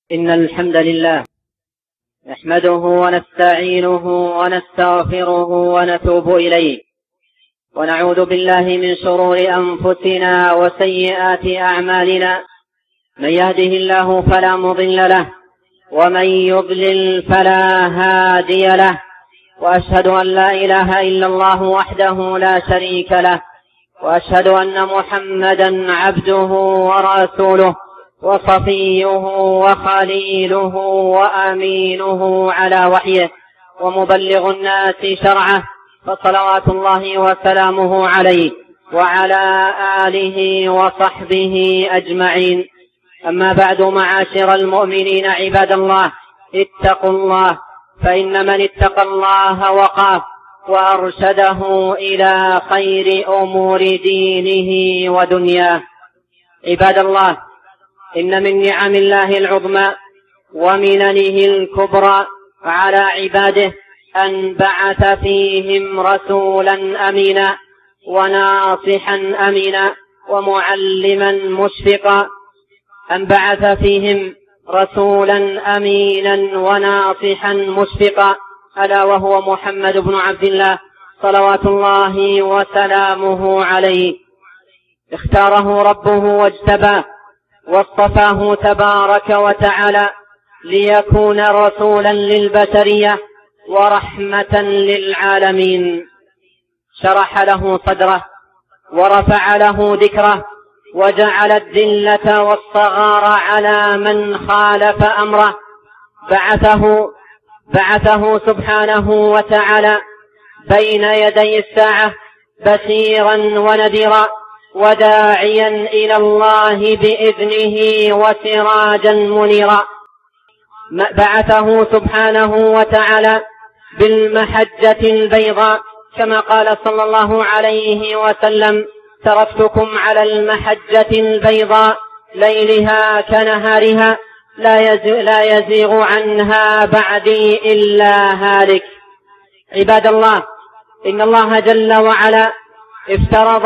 إن الحمد لله نحمده ونستعينه ونستغفره ونتوب إليه، ونعوذ بالله من شرور أنفسنا وسيئات أعمالنا. من يهده الله فلا مضل له، ومن يضلل فلا هادي له، وأشهد أن لا إله إلا الله وحده لا شريك له، وأشهد أن محمدا عبده ورسوله وصفيه وخليله وأمينه على وحيه، ومبلغ الناس شرعه، فصلوات الله وسلامه عليه وعلى آله وصحبه أجمعين. أما بعد، معاشر المؤمنين عباد الله، اتقوا الله، فإن من اتقى الله وقاه وأرشده إلى خير أمور دينه ودنياه. عباد الله، إن من نعم الله العظمى ومننه الكبرى على عباده أن بعث فيهم رسولا أمينا وناصحا أمينا ومعلما مشفقا. أن بعث فيهم رسولا أمينا وناصحا مشفقا، ألا وهو محمد بن عبد الله صلوات الله وسلامه عليه. اختاره ربه واجتباه واصطفاه تبارك وتعالى ليكون رسولا للبشرية ورحمة للعالمين. شرح له صدره ورفع له ذكره، وجعل الذلة والصغار على من خالف أمره. بعثه سبحانه وتعالى بين يدي الساعة بشيرا ونذيرا، وداعيا إلى الله بإذنه وسراجا منيرا. بعثه سبحانه وتعالى بالمحجة البيضاء، كما قال صلى الله عليه وسلم: تركتكم على المحجة البيضاء ليلها كنهارها لا يزيغ عنها بعدي إلا هالك. عباد الله، إن الله جل وعلا افترض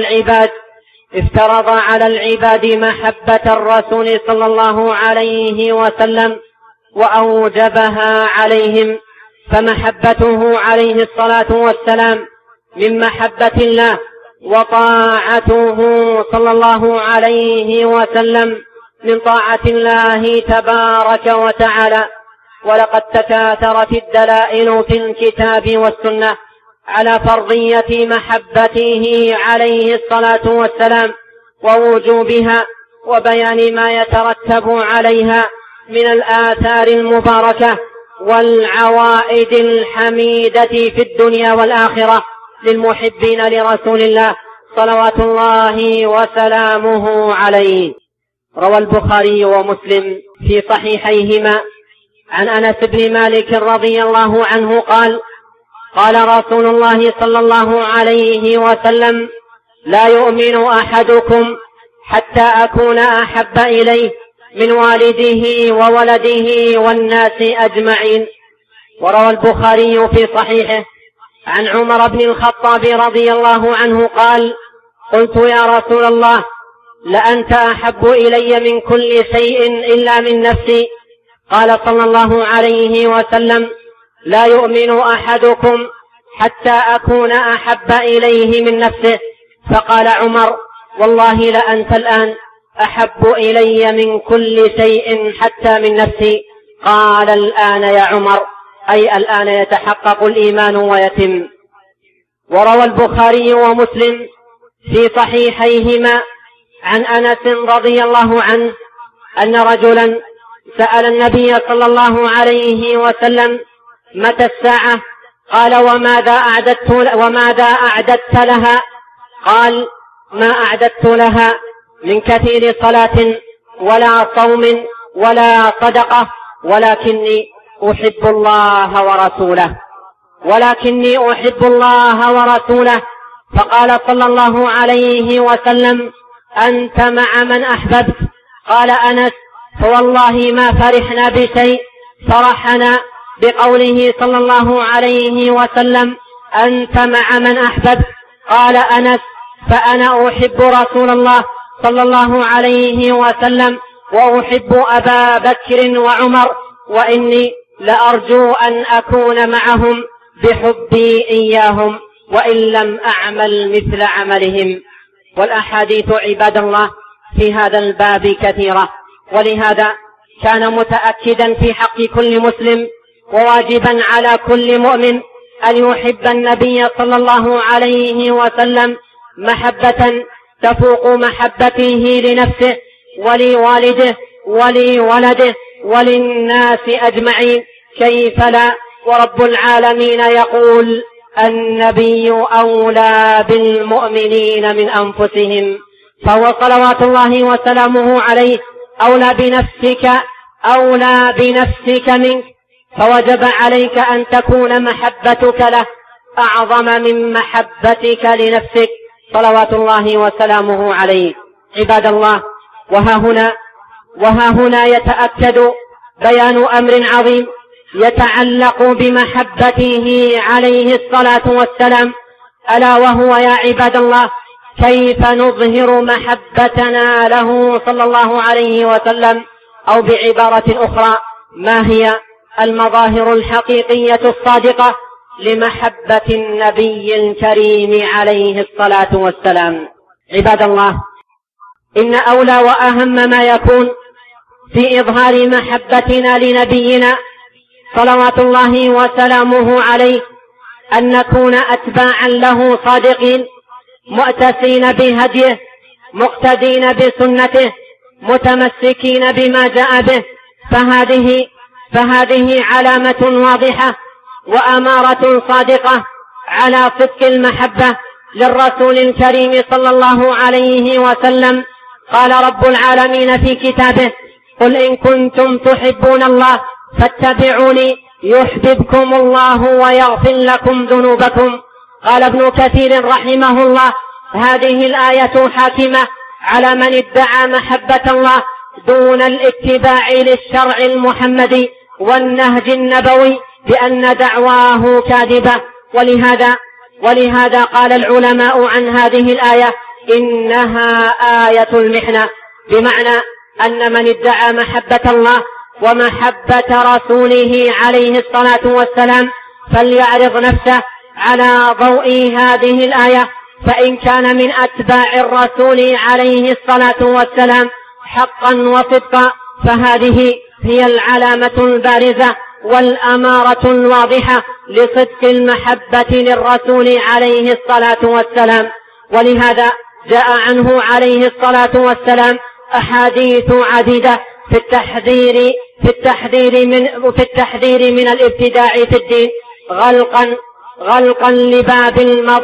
على العباد محبة الرسول صلى الله عليه وسلم وأوجبها عليهم، فمحبته عليه الصلاة والسلام من محبة الله، وطاعته صلى الله عليه وسلم من طاعة الله تبارك وتعالى. ولقد تكاثرت الدلائل في الكتاب والسنة على فرضية محبته عليه الصلاة والسلام ووجوبها، وبيان ما يترتب عليها من الآثار المباركة والعوائد الحميدة في الدنيا والآخرة للمحبين لرسول الله صلوات الله وسلامه عليه. روى البخاري ومسلم في صحيحيهما عن أنس بن مالك رضي الله عنه قال: قال رسول الله صلى الله عليه وسلم: لا يؤمن أحدكم حتى أكون أحب إليه من والده وولده والناس أجمعين. وروى البخاري في صحيحه عن عمر بن الخطاب رضي الله عنه قال: قلت يا رسول الله، لأنت أحب إلي من كل شيء إلا من نفسي. قال صلى الله عليه وسلم: لا يؤمن أحدكم حتى أكون أحب إليه من نفسه. فقال عمر: والله لأنت الآن أحب إلي من كل شيء حتى من نفسي. قال: الآن يا عمر، أي الآن يتحقق الإيمان ويتم. وروى البخاري ومسلم في صحيحيهما عن أنس رضي الله عنه أن رجلا سأل النبي صلى الله عليه وسلم: متى الساعة؟ قال: وماذا أعددت لها؟ قال: ما أعددت لها من كثير صلاة ولا صوم ولا صدقة، ولكني أحب الله ورسوله. فقال صلى الله عليه وسلم: أنت مع من أحببت. قال أنس: فوالله ما فرحنا بشيء فرحنا بقوله صلى الله عليه وسلم: أنت مع من أحببت. قال أنس: فأنا أحب رسول الله صلى الله عليه وسلم وأحب أبا بكر وعمر، وإني لأرجو أن أكون معهم بحبي إياهم وإن لم أعمل مثل عملهم. والأحاديث عباد الله في هذا الباب كثيرة، ولهذا كان متأكدا في حق كل مسلم وواجبا على كل مؤمن أن يحب النبي صلى الله عليه وسلم محبة تفوق محبته لنفسه ولوالده ولولده وللناس أجمعين، كيف لا؟ ورب العالمين يقول: النبي أولى بالمؤمنين من أنفسهم، فهو صلوات الله وسلامه عليه أولى بنفسك منك، فوجب عليك أن تكون محبتك له أعظم من محبتك لنفسك صلوات الله وسلامه عليه. عباد الله، وها هنا يتأكد بيان أمر عظيم يتعلق بمحبته عليه الصلاة والسلام، ألا وهو يا عباد الله كيف نظهر محبتنا له صلى الله عليه وسلم، أو بعبارة أخرى ما هي المظاهر الحقيقية الصادقة لمحبة النبي الكريم عليه الصلاة والسلام. عباد الله، إن أولى وأهم ما يكون في إظهار محبتنا لنبينا صلوات الله وسلامه عليه أن نكون أتباعا له صادقين، مؤتسين بهديه، مقتدين بسنته، متمسكين بما جاء به، فهذه علامة واضحة وأمارة صادقة على صدق المحبة للرسول الكريم صلى الله عليه وسلم. قال رب العالمين في كتابه: قل إن كنتم تحبون الله فاتبعوني يحببكم الله ويغفر لكم ذنوبكم. قال ابن كثير رحمه الله: هذه الآية حاكمة على من ادعى محبة الله دون الاتباع للشرع المحمدي والنهج النبوي بأن دعواه كاذبة. ولهذا قال العلماء عن هذه الآية إنها آية المحنة، بمعنى أن من ادعى محبة الله ومحبة رسوله عليه الصلاة والسلام فليعرض نفسه على ضوء هذه الآية، فإن كان من أتباع الرسول عليه الصلاة والسلام حقا وصدقا فهذه هي العلامة البارزة والأمارة الواضحة لصدق المحبة للرسول عليه الصلاة والسلام. ولهذا جاء عنه عليه الصلاة والسلام أحاديث عديدة في التحذير من الابتداع في الدين، غلقا لباب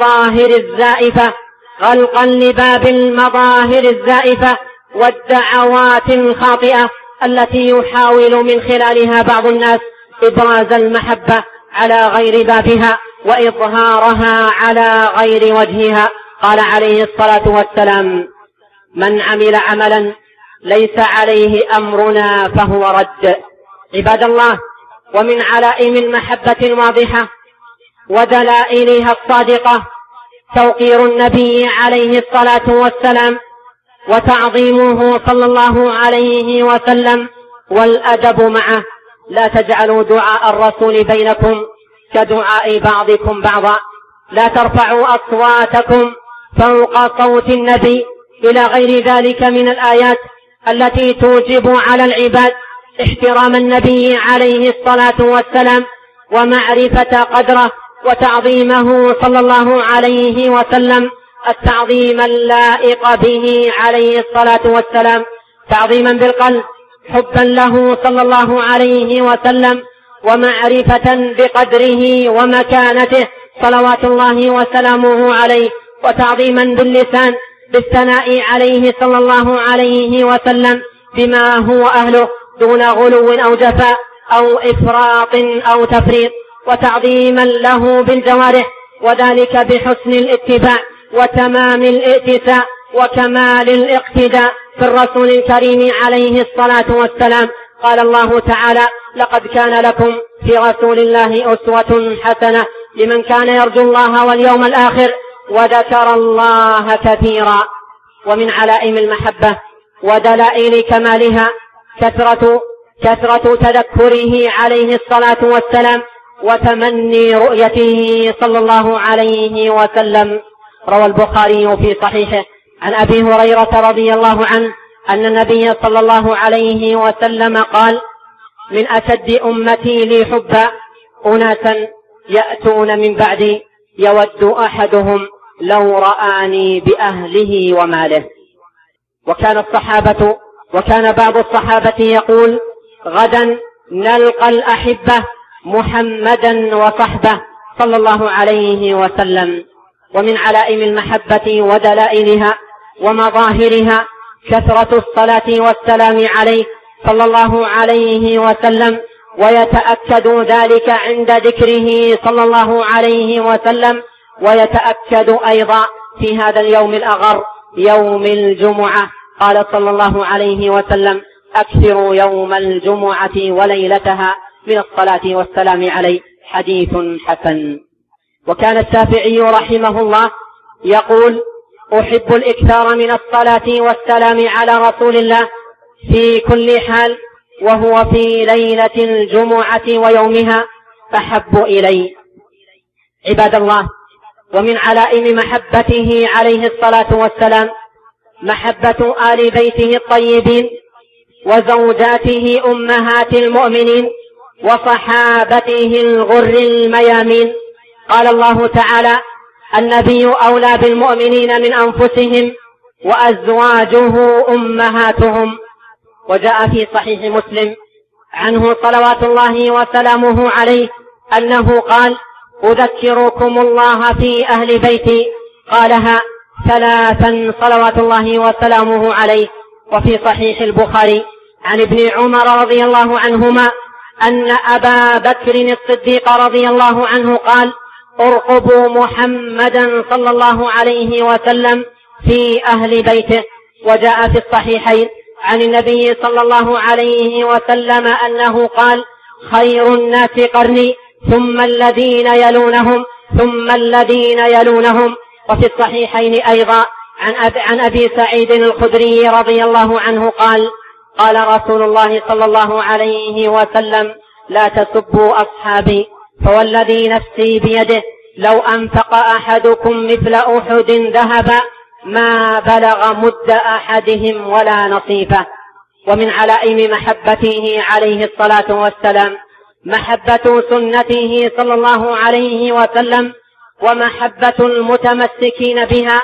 المظاهر الزائفة والدعوات الخاطئة التي يحاول من خلالها بعض الناس إبراز المحبة على غير بابها وإظهارها على غير وجهها. قال عليه الصلاة والسلام: من عمل عملا ليس عليه أمرنا فهو رد. عباد الله، ومن علائم المحبة الواضحة ودلائلها الصادقة توقير النبي عليه الصلاة والسلام وتعظيمه صلى الله عليه وسلم والأدب معه. لا تجعلوا دعاء الرسول بينكم كدعاء بعضكم بعضا، لا ترفعوا أصواتكم فوق صوت النبي، إلى غير ذلك من الآيات التي توجب على العباد احترام النبي عليه الصلاة والسلام ومعرفة قدره وتعظيمه صلى الله عليه وسلم التعظيم اللائق به عليه الصلاة والسلام، تعظيما بالقلب حبا له صلى الله عليه وسلم ومعرفة بقدره ومكانته صلوات الله وسلامه عليه، وتعظيما باللسان بالثناء عليه صلى الله عليه وسلم بما هو أهله دون غلو أو جفاء أو إفراط أو تفريط، وتعظيما له بالجوارح، وذلك بحسن الاتباع وتمام الائتساء وكمال الاقتداء في الرسول الكريم عليه الصلاة والسلام. قال الله تعالى: لقد كان لكم في رسول الله أسوة حسنة لمن كان يرجو الله واليوم الآخر وذكر الله كثيرا. ومن علائم المحبة ودلائل كمالها كثرة تذكره عليه الصلاة والسلام وتمني رؤيته صلى الله عليه وسلم. روى البخاري في صحيحه عن أبي هريرة رضي الله عنه أن النبي صلى الله عليه وسلم قال: من أشد أمتي لي حبا أناسا يأتون من بعدي يود أحدهم لو رآني بأهله وماله. وكان بعض الصحابة يقول: غدا نلقى الأحبة محمدا وصحبه صلى الله عليه وسلم. ومن علائم المحبة ودلائلها ومظاهرها كثرة الصلاة والسلام عليه صلى الله عليه وسلم، ويتأكد ذلك عند ذكره صلى الله عليه وسلم، ويتأكد أيضا في هذا اليوم الأغر يوم الجمعة. قال صلى الله عليه وسلم: أكثروا يوم الجمعة وليلتها من الصلاة والسلام عليه. حديث حسن. وكان الشافعي رحمه الله يقول: أحب الإكثار من الصلاة والسلام على رسول الله في كل حال، وهو في ليلة الجمعة ويومها أحب إلي. عباد الله، ومن علائم محبته عليه الصلاة والسلام محبة آل بيته الطيبين وزوجاته أمهات المؤمنين وصحابته الغر الميامين. قال الله تعالى: النبي أولى بالمؤمنين من أنفسهم وأزواجه أمهاتهم. وجاء في صحيح مسلم عنه صلوات الله وسلامه عليه أنه قال: أذكركم الله في أهل بيتي، قالها 3 صلوات الله وسلامه عليه. وفي صحيح البخاري عن ابن عمر رضي الله عنهما أن أبا بكر الصديق رضي الله عنه قال: ارقبوا محمدا صلى الله عليه وسلم في أهل بيته. وجاء في الصحيحين عن النبي صلى الله عليه وسلم أنه قال: خير الناس قرني ثم الذين يلونهم ثم الذين يلونهم. وفي الصحيحين أيضا عن أبي سعيد الخدري رضي الله عنه قال: قال رسول الله صلى الله عليه وسلم: لا تسبوا أصحابي، فوالذي نفسي بيده لو أنفق أحدكم مثل أحد ذهبا ما بلغ مد أحدهم ولا نصيفه. ومن علائم محبته عليه الصلاة والسلام محبة سنته صلى الله عليه وسلم، ومحبة المتمسكين بها،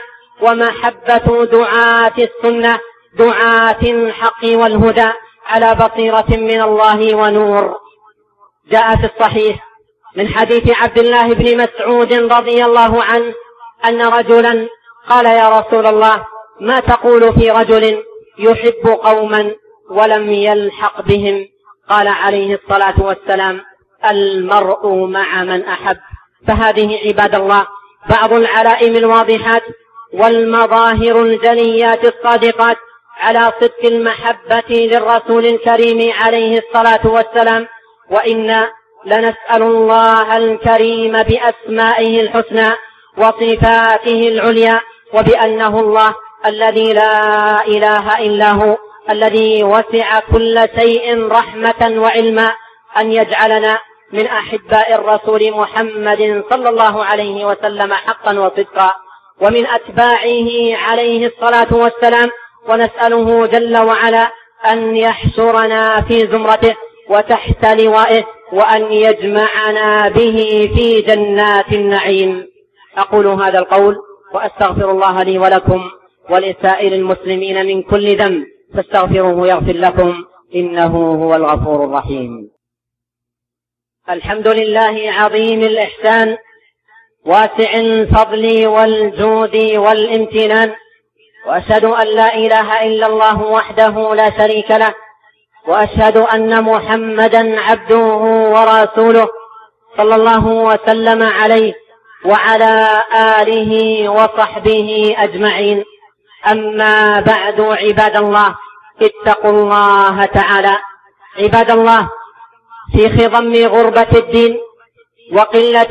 ومحبة دعاة السنة دعاة الحق والهدى على بصيرة من الله ونور. جاء في الصحيح من حديث عبد الله بن مسعود رضي الله عنه أن رجلا قال: يا رسول الله، ما تقول في رجل يحب قوما ولم يلحق بهم؟ قال عليه الصلاة والسلام: المرء مع من أحب. فهذه عباد الله بعض العلائم الواضحات والمظاهر الجليات الصادقات على صدق المحبة للرسول الكريم عليه الصلاة والسلام. وإنا لنسأل الله الكريم بأسمائه الحسنى وصفاته العليا وبأنه الله الذي لا إله إلا هو الذي وسع كل شيء رحمة وعلما أن يجعلنا من أحباء الرسول محمد صلى الله عليه وسلم حقا وصدقا ومن أتباعه عليه الصلاة والسلام. ونسأله جل وعلا أن يحشرنا في زمرته وتحت لوائه وأن يجمعنا به في جنات النعيم. أقول هذا القول وأستغفر الله لي ولكم ولسائر المسلمين من كل ذنب فاستغفروه يغفر لكم إنه هو الغفور الرحيم. الحمد لله عظيم الإحسان واسع الفضل والجود والامتنان، وأشهد أن لا إله إلا الله وحده لا شريك له، وأشهد أن محمدا عبده ورسوله صلى الله وسلم عليه وعلى آله وصحبه أجمعين. أما بعد عباد الله، اتقوا الله تعالى. عباد الله، في خضم غربة الدين وقلة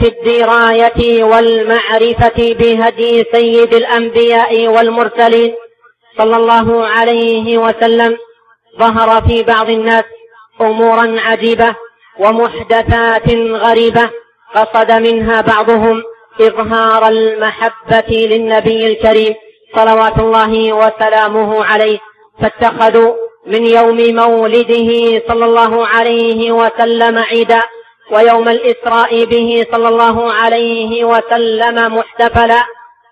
الدراية والمعرفة بهدي سيد الأنبياء والمرسلين صلى الله عليه وسلم ظهر في بعض الناس أمورا عجيبة ومحدثات غريبة قصد منها بعضهم إظهار المحبة للنبي الكريم صلوات الله وسلامه عليه، فاتخذوا من يوم مولده صلى الله عليه وسلم عيدا، ويوم الإسراء به صلى الله عليه وسلم محتفلا،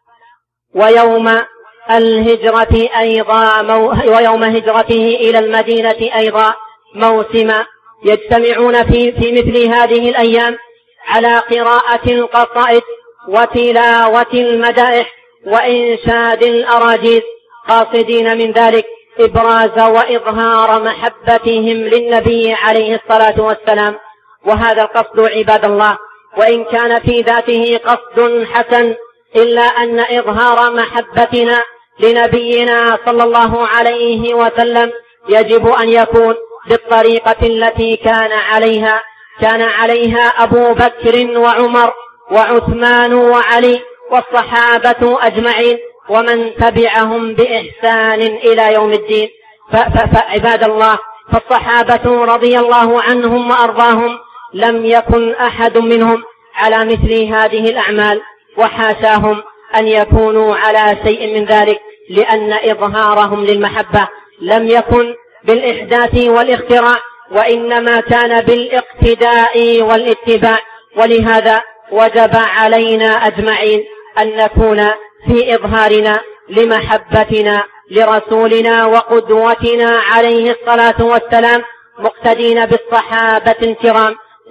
ويوم الهجرة أيضا ويوم هجرته إلى المدينة أيضا موسما. يجتمعون في مثل هذه الأيام على قراءة القصائد وتلاوة المدائح وإنشاد الأراجيز، قاصدين من ذلك إبراز وإظهار محبتهم للنبي عليه الصلاة والسلام. وهذا القصد عباد الله وإن كان في ذاته قصد حسن، إلا أن إظهار محبتنا لنبينا صلى الله عليه وسلم يجب أن يكون بالطريقة التي كان عليها أبو بكر وعمر وعثمان وعلي والصحابة أجمعين ومن تبعهم بإحسان إلى يوم الدين. فعباد الله، فالصحابة رضي الله عنهم وأرضاهم لم يكن أحد منهم على مثل هذه الأعمال، وحاشاهم أن يكونوا على شيء من ذلك، لأن إظهارهم للمحبة لم يكن بالإحداث والاختراع، وإنما كان بالاقتداء والاتباع. ولهذا وجب علينا أجمعين أن نكون في إظهارنا لمحبتنا لرسولنا وقدوتنا عليه الصلاة والسلام مقتدين بالصحابة الكرام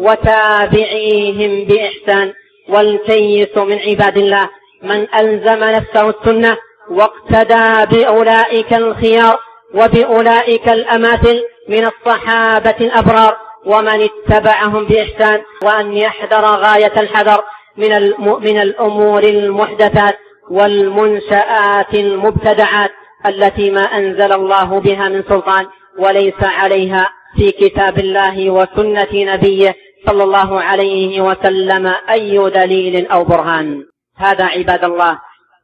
وتابعيهم بإحسان. والكيس من عباد الله من ألزم نفسه السنة واقتدى بأولئك الخيار وبأولئك الأماثل من الصحابة الأبرار ومن اتبعهم بإحسان، وأن يحذر غاية الحذر من الأمور المحدثات والمنشآت المبتدعات التي ما أنزل الله بها من سلطان وليس عليها في كتاب الله وسنة نبيه صلى الله عليه وسلم أي دليل أو برهان. هذا عباد الله،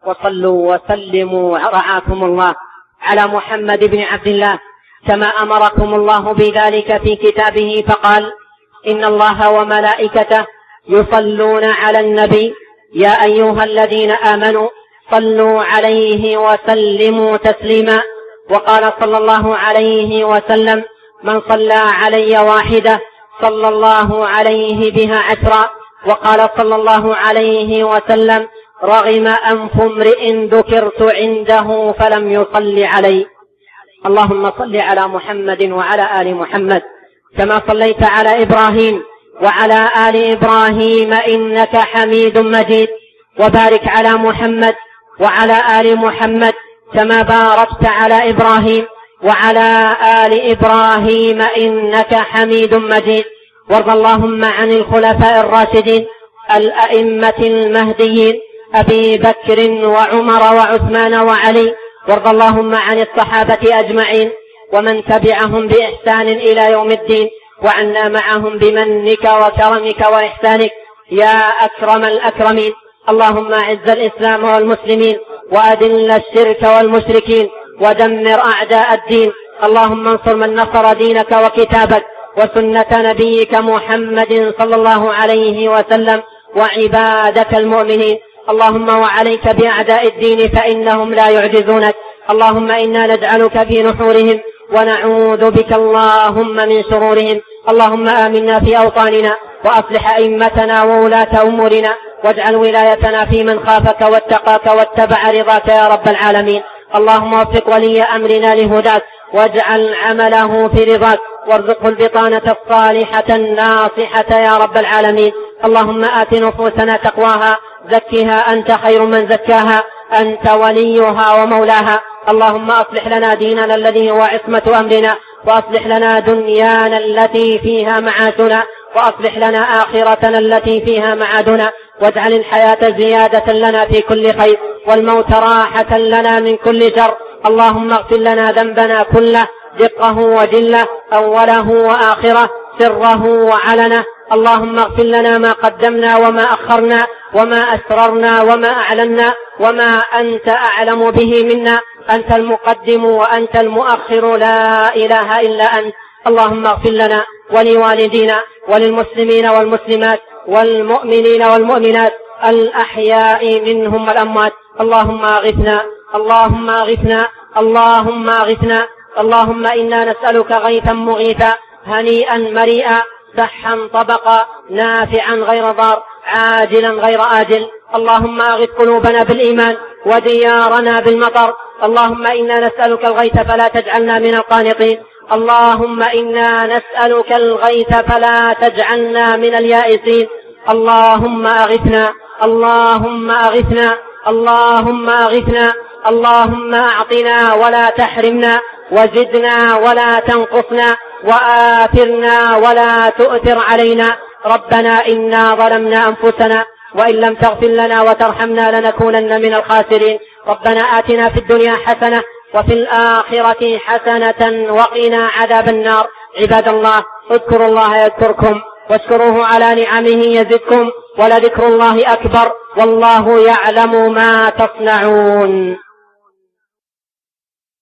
وصلوا وسلموا رعاكم الله على محمد بن عبد الله كما أمركم الله بذلك في كتابه، فقال: إن الله وملائكته يصلون على النبي يا أيها الذين آمنوا صلوا عليه وسلموا تسليما. وقال صلى الله عليه وسلم: من صلى علي واحدة صلى الله عليه بها 10. وقال صلى الله عليه وسلم: رغم أنف امرئ ذكرت عنده فلم يصل علي. اللهم صل على محمد وعلى آل محمد كما صليت على إبراهيم وعلى آل إبراهيم إنك حميد مجيد، وبارك على محمد وعلى آل محمد كما باركت على إبراهيم وعلى آل إبراهيم إنك حميد مجيد. وارض اللهم عن الخلفاء الراشدين الأئمة المهديين أبي بكر وعمر وعثمان وعلي، وارض اللهم عن الصحابة أجمعين ومن تبعهم بإحسان إلى يوم الدين، وعنا معهم بمنك وكرمك وإحسانك يا أكرم الأكرمين. اللهم أعز الإسلام والمسلمين وأذل الشرك والمشركين ودمر أعداء الدين. اللهم انصر من نصر دينك وكتابك وسنة نبيك محمد صلى الله عليه وسلم وعبادك المؤمنين. اللهم وعليك بأعداء الدين فإنهم لا يعجزونك. اللهم إنا نجعلك في نحورهم ونعوذ بك اللهم من شرورهم. اللهم آمنا في أوطاننا وأصلح أئمتنا وولاة أمورنا، واجعل ولايتنا في من خافك واتقاك واتبع رضاك يا رب العالمين. اللهم وفق ولي أمرنا لهداك واجعل عمله في رضاك، وارزقه البطانة الصالحة الناصحة يا رب العالمين. اللهم آت نفوسنا تقواها، زكها أنت خير من زكاها، أنت وليها ومولاها. اللهم أصلح لنا ديننا الذي هو عصمة أمرنا، وأصلح لنا دنيانا التي فيها معاشنا، وأصلح لنا آخرتنا التي فيها معادنا، واجعل الحياة زيادة لنا في كل خير والموت راحة لنا من كل شر. اللهم اغفر لنا ذنبنا كله دقه وجله، أوله وآخره، سره وعلنه. اللهم اغفر لنا ما قدمنا وما أخرنا وما أسررنا وما أعلنا وما أنت أعلم به منا. أنت المقدم وأنت المؤخر، لا إله إلا أنت. اللهم اغفر لنا ولوالدينا وللمسلمين والمسلمات والمؤمنين والمؤمنات الأحياء منهم والأموات. اللهم أغثنا، اللهم أغثنا، اللهم أغثنا. اللهم إنا نسألك غيثا مغيثا هنيئا مريئا سحا طبقا نافعا غير ضار عاجلا غير آجل. اللهم أغث قلوبنا بالإيمان وديارنا بالمطر. اللهم إنا نسألك الغيث فلا تجعلنا من القانطين. اللهم إنا نسألك الغيث فلا تجعلنا من اليائسين. اللهم أغثنا، اللهم أغثنا، اللهم أغثنا. اللهم أعطنا ولا تحرمنا، وزدنا ولا تنقصنا، وآثرنا ولا تؤثر علينا. ربنا إنا ظلمنا أنفسنا وإن لم تغفر لنا وترحمنا لنكونن من الخاسرين. ربنا آتنا في الدنيا حسنة وفي الآخرة حسنة وقنا عذاب النار. عباد الله، اذكروا الله يذكركم واشكروه على نعمه يزدكم ولذكر الله أكبر والله يعلم ما تصنعون.